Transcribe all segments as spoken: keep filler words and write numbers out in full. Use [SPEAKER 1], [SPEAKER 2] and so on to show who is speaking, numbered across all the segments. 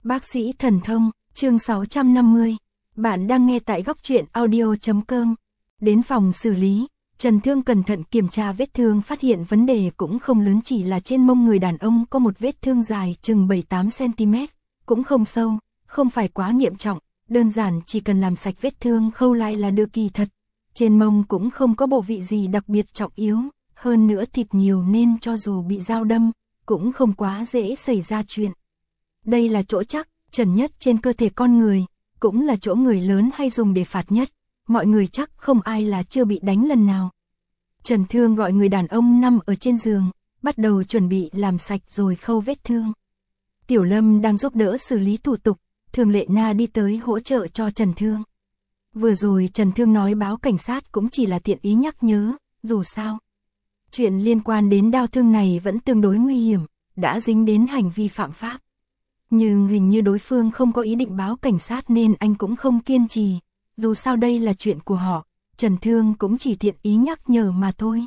[SPEAKER 1] Bác sĩ thần thông, chương sáu trăm năm mươi. Bạn đang nghe tại góc truyện audio chấm com. Đến phòng xử lý, Trần Thương cẩn thận kiểm tra vết thương, phát hiện vấn đề cũng không lớn, chỉ là trên mông người đàn ông có một vết thương dài chừng bảy tám xăng-ti-mét, cũng không sâu, không phải quá nghiêm trọng, đơn giản chỉ cần làm sạch vết thương khâu lại là được. Kỳ thật, trên mông cũng không có bộ vị gì đặc biệt trọng yếu, hơn nữa thịt nhiều nên cho dù bị dao đâm, cũng không quá dễ xảy ra chuyện. Đây là chỗ chắc, trần nhất trên cơ thể con người, cũng là chỗ người lớn hay dùng để phạt nhất, mọi người chắc không ai là chưa bị đánh lần nào. Trần Thương gọi người đàn ông nằm ở trên giường, bắt đầu chuẩn bị làm sạch rồi khâu vết thương. Tiểu Lâm đang giúp đỡ xử lý thủ tục, Thường Lệ Na đi tới hỗ trợ cho Trần Thương. Vừa rồi Trần Thương nói báo cảnh sát cũng chỉ là tiện ý nhắc nhớ, dù sao. Chuyện liên quan đến đau thương này vẫn tương đối nguy hiểm, đã dính đến hành vi phạm pháp. Nhưng hình như đối phương không có ý định báo cảnh sát nên anh cũng không kiên trì, dù sao đây là chuyện của họ, Trần Thương cũng chỉ tiện ý nhắc nhở mà thôi.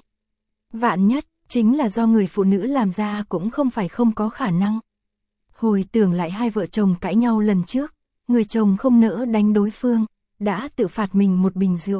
[SPEAKER 1] Vạn nhất, chính là do người phụ nữ làm ra cũng không phải không có khả năng. Hồi tưởng lại hai vợ chồng cãi nhau lần trước, người chồng không nỡ đánh đối phương, đã tự phạt mình một bình rượu.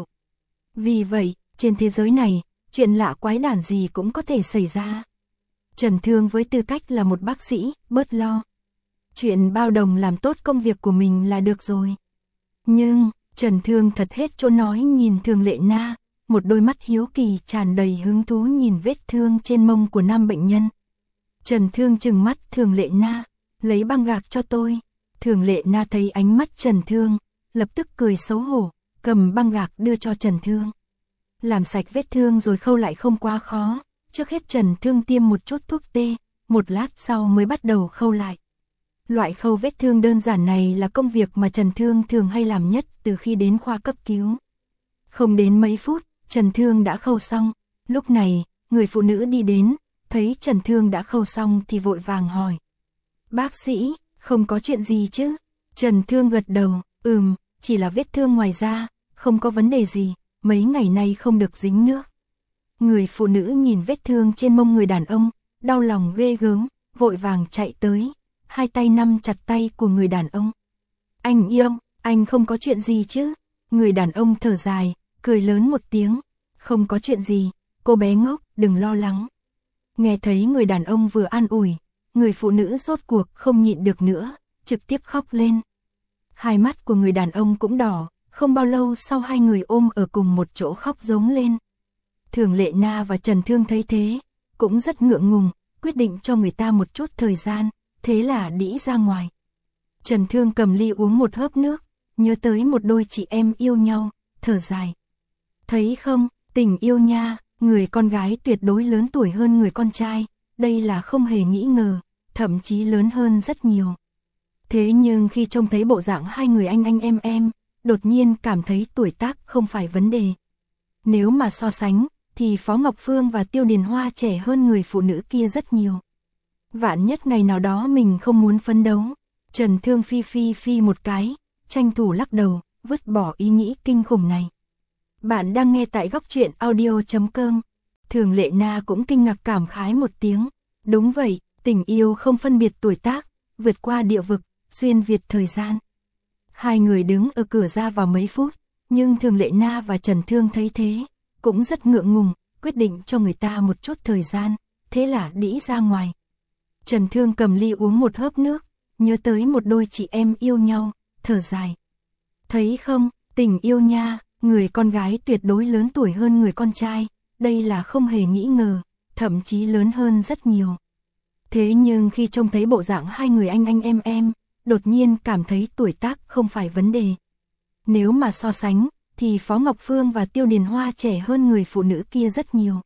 [SPEAKER 1] Vì vậy, trên thế giới này, chuyện lạ quái đản gì cũng có thể xảy ra. Trần Thương với tư cách là một bác sĩ, bớt lo. Chuyện bao đồng làm tốt công việc của mình là được rồi. Nhưng, Trần Thương thật hết chỗ nói nhìn Thường Lệ Na, một đôi mắt hiếu kỳ tràn đầy hứng thú nhìn vết thương trên mông của nam bệnh nhân. Trần Thương trừng mắt Thường Lệ Na, lấy băng gạc cho tôi. Thường Lệ Na thấy ánh mắt Trần Thương, lập tức cười xấu hổ, cầm băng gạc đưa cho Trần Thương. Làm sạch vết thương rồi khâu lại không quá khó, trước hết Trần Thương tiêm một chút thuốc tê, một lát sau mới bắt đầu khâu lại. Loại khâu vết thương đơn giản này là công việc mà Trần Thương thường hay làm nhất từ khi đến khoa cấp cứu. Không đến mấy phút, Trần Thương đã khâu xong. Lúc này, người phụ nữ đi đến, thấy Trần Thương đã khâu xong thì vội vàng hỏi. Bác sĩ, không có chuyện gì chứ? Trần Thương gật đầu, ừm, chỉ là vết thương ngoài da, không có vấn đề gì, mấy ngày nay không được dính nước. Người phụ nữ nhìn vết thương trên mông người đàn ông, đau lòng ghê gớm, vội vàng chạy tới. Hai tay nắm chặt tay của người đàn ông. Anh yêu, anh không có chuyện gì chứ? Người đàn ông thở dài, cười lớn một tiếng. Không có chuyện gì, cô bé ngốc, đừng lo lắng. Nghe thấy người đàn ông vừa an ủi, người phụ nữ rốt cuộc không nhịn được nữa, trực tiếp khóc lên. Hai mắt của người đàn ông cũng đỏ, không bao lâu sau hai người ôm ở cùng một chỗ khóc rống lên. Thường Lệ Na và Trần Thương thấy thế, cũng rất ngượng ngùng, quyết định cho người ta một chút thời gian. Thế là đĩ ra ngoài. Trần Thương cầm ly uống một hớp nước, nhớ tới một đôi chị em yêu nhau, thở dài. Thấy không, tình yêu nha, người con gái tuyệt đối lớn tuổi hơn người con trai, đây là không hề nghĩ ngờ, thậm chí lớn hơn rất nhiều. Thế nhưng khi trông thấy bộ dạng hai người anh anh em em, đột nhiên cảm thấy tuổi tác không phải vấn đề. Nếu mà so sánh, thì Phó Ngọc Phương và Tiêu Điền Hoa trẻ hơn người phụ nữ kia rất nhiều. Vạn nhất ngày nào đó mình không muốn phấn đấu. Trần Thương phi phi phi một cái, tranh thủ lắc đầu, vứt bỏ ý nghĩ kinh khủng này. Bạn đang nghe tại góc truyện audio chấm com. Thường Lệ Na cũng kinh ngạc cảm khái một tiếng. Đúng vậy, tình yêu không phân biệt tuổi tác, vượt qua địa vực, xuyên việt thời gian. Hai người đứng ở cửa ra vào mấy phút, nhưng Thường Lệ Na và Trần Thương thấy thế, cũng rất ngượng ngùng, quyết định cho người ta một chút thời gian, thế là đĩ ra ngoài. Trần Thương cầm ly uống một hớp nước, nhớ tới một đôi chị em yêu nhau, thở dài. Thấy không, tình yêu nha, người con gái tuyệt đối lớn tuổi hơn người con trai, đây là không hề nghĩ ngờ, thậm chí lớn hơn rất nhiều. Thế nhưng khi trông thấy bộ dạng hai người anh anh em em, đột nhiên cảm thấy tuổi tác không phải vấn đề. Nếu mà so sánh, thì Phó Ngọc Phương và Tiêu Điền Hoa trẻ hơn người phụ nữ kia rất nhiều.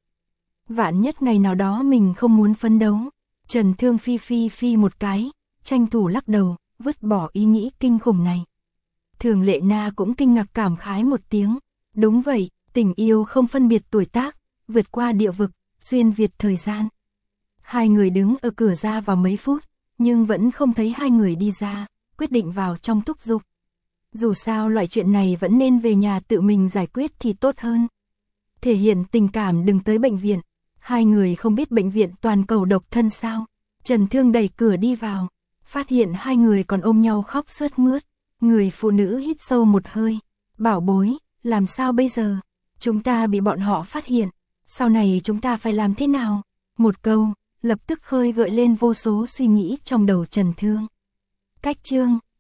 [SPEAKER 1] Vạn nhất ngày nào đó mình không muốn phấn đấu. Trần Thương phi phi phi một cái, tranh thủ lắc đầu, vứt bỏ ý nghĩ kinh khủng này. Thường Lệ Na cũng kinh ngạc cảm khái một tiếng. Đúng vậy, tình yêu không phân biệt tuổi tác, vượt qua địa vực, xuyên việt thời gian. Hai người đứng ở cửa ra vào mấy phút, nhưng vẫn không thấy hai người đi ra, quyết định vào trong thúc giục. Dù sao loại chuyện này vẫn nên về nhà tự mình giải quyết thì tốt hơn. Thể hiện tình cảm đừng tới bệnh viện. Hai người không biết bệnh viện toàn cầu độc thân sao. Trần Thương đẩy cửa đi vào. Phát hiện hai người còn ôm nhau khóc sướt mướt. Người phụ nữ hít sâu một hơi. Bảo bối, làm sao bây giờ? Chúng ta bị bọn họ phát hiện. Sau này chúng ta phải làm thế nào? Một câu, lập tức khơi gợi lên vô số suy nghĩ trong đầu Trần Thương. Cách chương